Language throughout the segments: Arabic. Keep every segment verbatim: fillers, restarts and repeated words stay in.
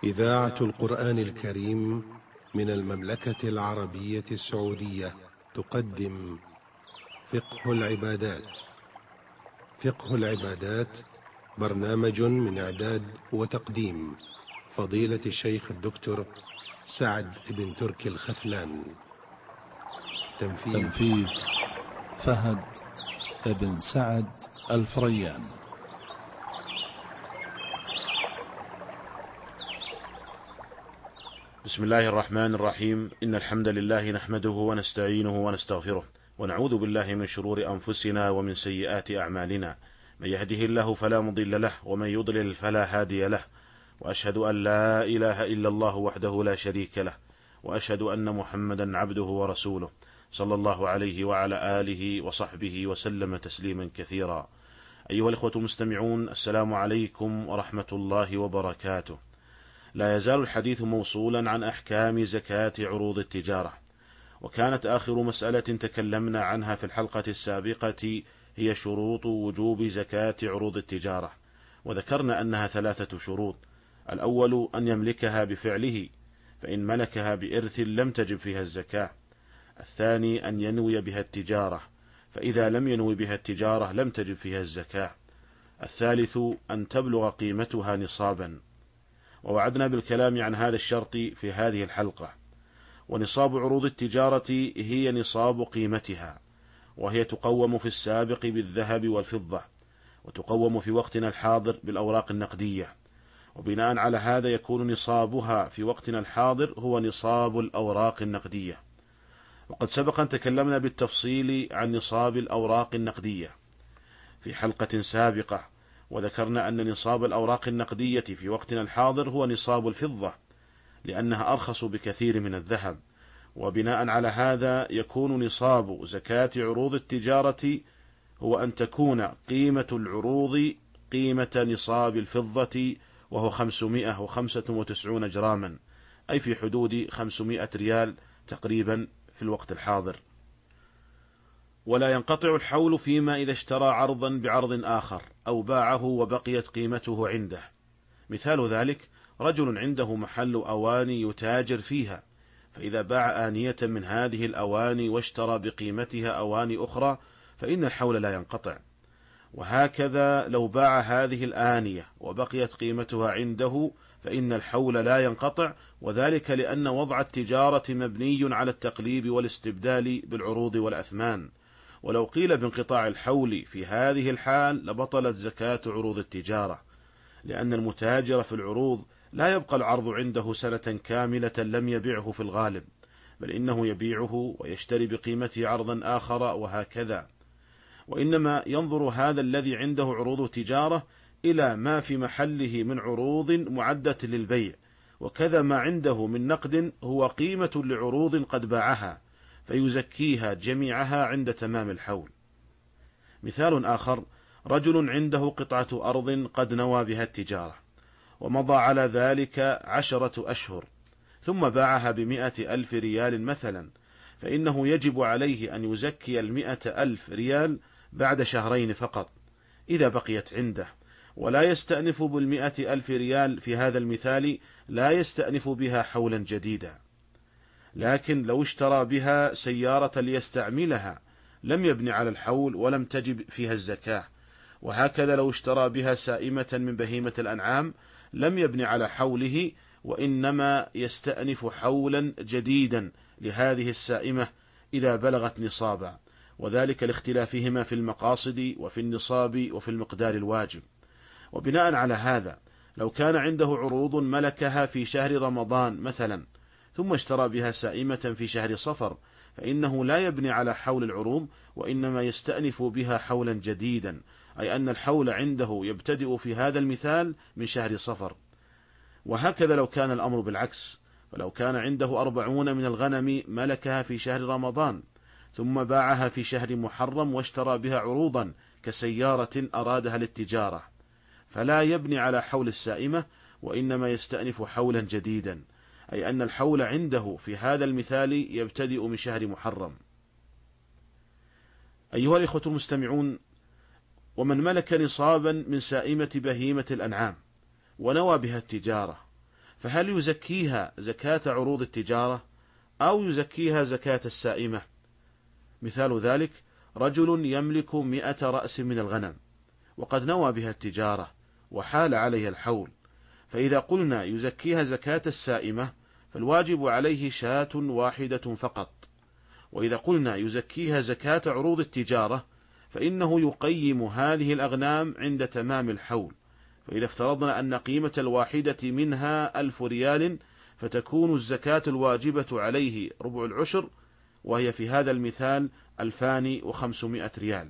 إذاعة القرآن الكريم من المملكة العربية السعودية تقدم فقه العبادات. فقه العبادات برنامج من إعداد وتقديم فضيلة الشيخ الدكتور سعد بن تركي الخثلان. تنفيذ, تنفيذ فهد بن سعد الفريان. بسم الله الرحمن الرحيم. إن الحمد لله نحمده ونستعينه ونستغفره ونعوذ بالله من شرور أنفسنا ومن سيئات أعمالنا. من يهده الله فلا مضل له ومن يضلل فلا هادي له، وأشهد أن لا إله إلا الله وحده لا شريك له، وأشهد أن محمدا عبده ورسوله صلى الله عليه وعلى آله وصحبه وسلم تسليما كثيرا. أيها الإخوة المستمعون، السلام عليكم ورحمة الله وبركاته. لا يزال الحديث موصولا عن أحكام زكاة عروض التجارة، وكانت آخر مسألة تكلمنا عنها في الحلقة السابقة هي شروط وجوب زكاة عروض التجارة، وذكرنا أنها ثلاثة شروط. الأول أن يملكها بفعله، فإن ملكها بإرث لم تجب فيها الزكاة. الثاني أن ينوي بها التجارة، فإذا لم ينوي بها التجارة لم تجب فيها الزكاة. الثالث أن تبلغ قيمتها نصابا، ووعدنا بالكلام عن هذا الشرط في هذه الحلقة. ونصاب عروض التجارة هي نصاب قيمتها، وهي تقوم في السابق بالذهب والفضة، وتقوم في وقتنا الحاضر بالأوراق النقدية، وبناء على هذا يكون نصابها في وقتنا الحاضر هو نصاب الأوراق النقدية. وقد سبق أن تكلمنا بالتفصيل عن نصاب الأوراق النقدية في حلقة سابقة، وذكرنا أن نصاب الأوراق النقدية في وقتنا الحاضر هو نصاب الفضة، لأنها أرخص بكثير من الذهب. وبناء على هذا يكون نصاب زكاة عروض التجارة هو أن تكون قيمة العروض قيمة نصاب الفضة، وهو خمسمائة وخمسة وتسعين جراما، أي في حدود خمسمائة ريال تقريبا في الوقت الحاضر. ولا ينقطع الحول فيما إذا اشترى عرضا بعرض آخر أو باعه وبقيت قيمته عنده. مثال ذلك رجل عنده محل أواني يتاجر فيها، فإذا باع آنية من هذه الأواني واشترى بقيمتها أواني أخرى فإن الحول لا ينقطع. وهكذا لو باع هذه الآنية وبقيت قيمتها عنده فإن الحول لا ينقطع، وذلك لأن وضع التجارة مبني على التقليب والاستبدال بالعروض والأثمان. ولو قيل بانقطاع الحول في هذه الحال لبطلت زكاة عروض التجارة، لأن المتاجر في العروض لا يبقى العرض عنده سنة كاملة لم يبيعه في الغالب، بل إنه يبيعه ويشتري بقيمته عرضا آخر وهكذا. وإنما ينظر هذا الذي عنده عروض تجارة إلى ما في محله من عروض معدة للبيع، وكذا ما عنده من نقد هو قيمة لعروض قد باعها، فيزكيها جميعها عند تمام الحول. مثال آخر رجل عنده قطعة أرض قد نوى بها التجارة، ومضى على ذلك عشرة أشهر، ثم باعها بمئة ألف ريال مثلا، فإنه يجب عليه أن يزكي المئة ألف ريال بعد شهرين فقط إذا بقيت عنده، ولا يستأنف بالمئة ألف ريال في هذا المثال، لا يستأنف بها حولا جديدا. لكن لو اشترى بها سيارة ليستعملها لم يبني على الحول ولم تجب فيها الزكاة. وهكذا لو اشترى بها سائمة من بهيمة الأنعام لم يبني على حوله، وإنما يستأنف حولا جديدا لهذه السائمة إذا بلغت نصابا، وذلك لاختلافهما في المقاصد وفي النصاب وفي المقدار الواجب. وبناء على هذا لو كان عنده عروض ملكها في شهر رمضان مثلا، ثم اشترى بها سائمة في شهر صفر، فإنه لا يبني على حول العروض، وإنما يستأنف بها حولا جديدا، أي أن الحول عنده يبتدئ في هذا المثال من شهر صفر. وهكذا لو كان الأمر بالعكس، فلو كان عنده أربعون من الغنم ملكها في شهر رمضان، ثم باعها في شهر محرم واشترى بها عروضا كسيارة أرادها للتجارة، فلا يبني على حول السائمة، وإنما يستأنف حولا جديدا، أي أن الحول عنده في هذا المثال يبتدئ من شهر محرم. أيها الإخوة المستمعون، ومن ملك نصابا من سائمة بهيمة الأنعام ونوى بها التجارة، فهل يزكيها زكاة عروض التجارة أو يزكيها زكاة السائمة؟ مثال ذلك: رجل يملك مئة رأس من الغنم وقد نوى بها التجارة وحال عليها الحول، فإذا قلنا يزكيها زكاة السائمة فالواجب عليه شاة واحدة فقط، وإذا قلنا يزكيها زكاة عروض التجارة فإنه يقيم هذه الأغنام عند تمام الحول. فإذا افترضنا أن قيمة الواحدة منها ألف ريال فتكون الزكاة الواجبة عليه ربع العشر، وهي في هذا المثال ألفان وخمسمائة ريال.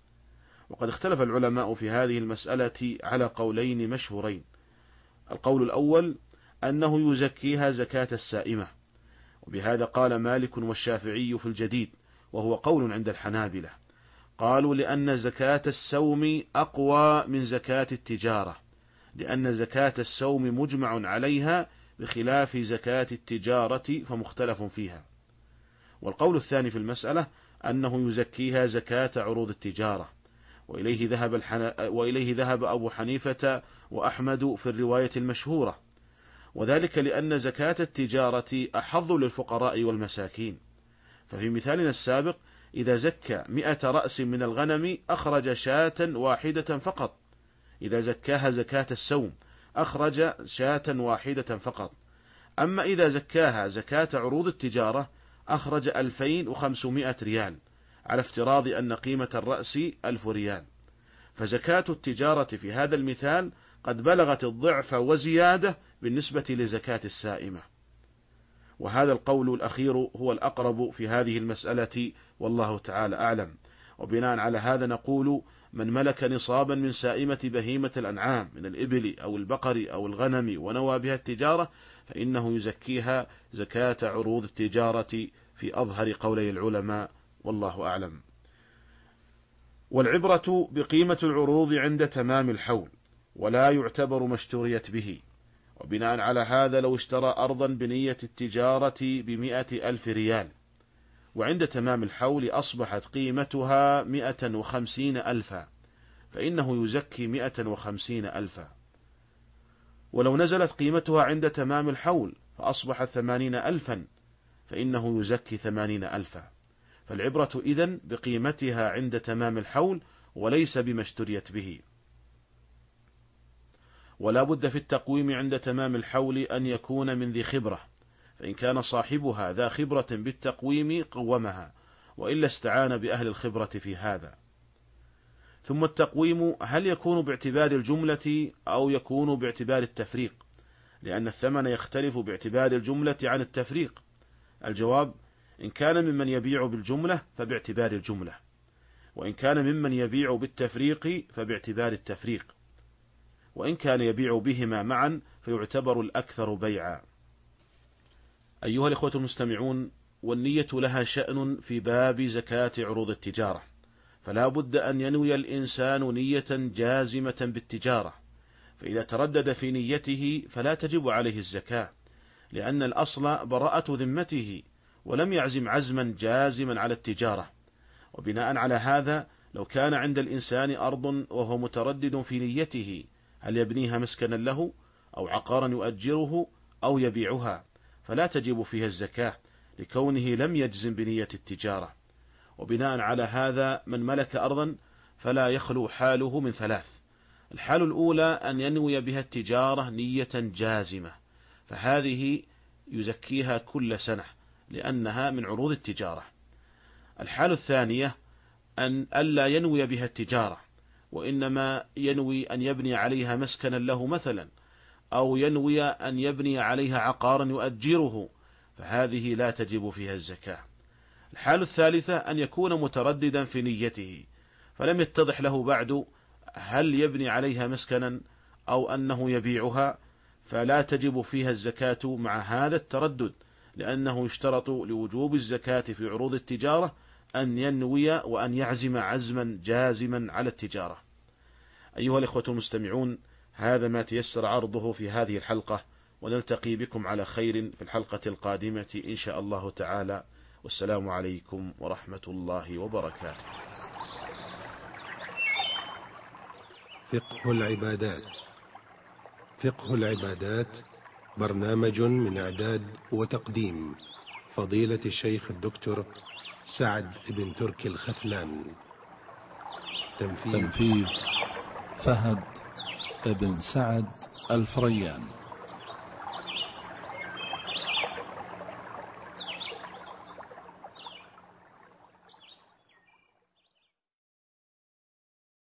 وقد اختلف العلماء في هذه المسألة على قولين مشهورين. القول الأول أنه يزكيها زكاة السائمة، وبهذا قال مالك والشافعي في الجديد، وهو قول عند الحنابلة. قالوا لأن زكاة السوم أقوى من زكاة التجارة، لأن زكاة السوم مجمع عليها بخلاف زكاة التجارة فمختلف فيها. والقول الثاني في المسألة أنه يزكيها زكاة عروض التجارة، وإليه ذهب, الحن... وإليه ذهب أبو حنيفة وأحمد في الرواية المشهورة، وذلك لأن زكاة التجارة أحظ للفقراء والمساكين. ففي مثالنا السابق إذا زكى مئة رأس من الغنم أخرج شاة واحدة فقط، إذا زكاها زكاة السوم أخرج شاة واحدة فقط. أما إذا زكاها زكاة عروض التجارة أخرج ألفين وخمسمائة ريال، على افتراض أن قيمة الرأس ألف ريال. فزكاة التجارة في هذا المثال قد بلغت الضعف وزيادة بالنسبة لزكاة السائمة. وهذا القول الأخير هو الأقرب في هذه المسألة، والله تعالى أعلم. وبناء على هذا نقول: من ملك نصابا من سائمة بهيمة الأنعام من الإبل أو البقر أو الغنم ونوى بها التجارة فإنه يزكيها زكاة عروض التجارة في أظهر قولي العلماء، والله أعلم. والعبرة بقيمة العروض عند تمام الحول، ولا يعتبر ما اشتريت به. وبناء على هذا لو اشترى أرضا بنية التجارة بمئة ألف ريال، وعند تمام الحول أصبحت قيمتها مئة وخمسين ألفا، فإنه يزكي مئة وخمسين ألفا. ولو نزلت قيمتها عند تمام الحول فأصبحت ثمانين ألفا، فإنه يزكي ثمانين ألفا. فالعبرة إذن بقيمتها عند تمام الحول وليس بما اشتريت به. ولا بد في التقويم عند تمام الحول أن يكون من ذي خبرة، فإن كان صاحبها ذا خبرة بالتقويم قومها، وإلا استعان بأهل الخبرة في هذا. ثم التقويم هل يكون باعتبار الجملة أو يكون باعتبار التفريق؟ لأن الثمن يختلف باعتبار الجملة عن التفريق. الجواب: إن كان ممن يبيع بالجملة فباعتبار الجملة، وإن كان ممن يبيع بالتفريق فباعتبار التفريق، وإن كان يبيع بهما معا فيعتبر الأكثر بيعا. أيها الإخوة المستمعون، والنية لها شأن في باب زكاة عروض التجارة، فلا بد أن ينوي الإنسان نية جازمة بالتجارة، فإذا تردد في نيته فلا تجب عليه الزكاة، لأن الأصل براءة ذمته، ولم يعزم عزما جازما على التجارة. وبناء على هذا لو كان عند الإنسان أرض وهو متردد في نيته هل يبنيها مسكنا له أو عقارا يؤجره أو يبيعها، فلا تجب فيها الزكاة لكونه لم يجزم بنية التجارة. وبناء على هذا من ملك أرضا فلا يخلو حاله من ثلاث: الحال الأولى أن ينوي بها التجارة نية جازمة، فهذه يزكيها كل سنة لأنها من عروض التجارة. الحال الثانية أن ألا ينوي بها التجارة، وإنما ينوي أن يبني عليها مسكنا له مثلا، أو ينوي أن يبني عليها عقارا يؤجره، فهذه لا تجب فيها الزكاة. الحال الثالثة أن يكون مترددا في نيته، فلم يتضح له بعد هل يبني عليها مسكنا أو أنه يبيعها، فلا تجب فيها الزكاة مع هذا التردد، لأنه يشترط لوجوب الزكاة في عروض التجارة أن ينوي وأن يعزم عزما جازما على التجارة. أيها الإخوة المستمعون، هذا ما تيسر عرضه في هذه الحلقة، ونلتقي بكم على خير في الحلقة القادمة إن شاء الله تعالى، والسلام عليكم ورحمة الله وبركاته. فقه العبادات. فقه العبادات برنامج من إعداد وتقديم فضيلة الشيخ الدكتور سعد بن تركي الخثلان. تنفيذ فهد بن سعد الفريان.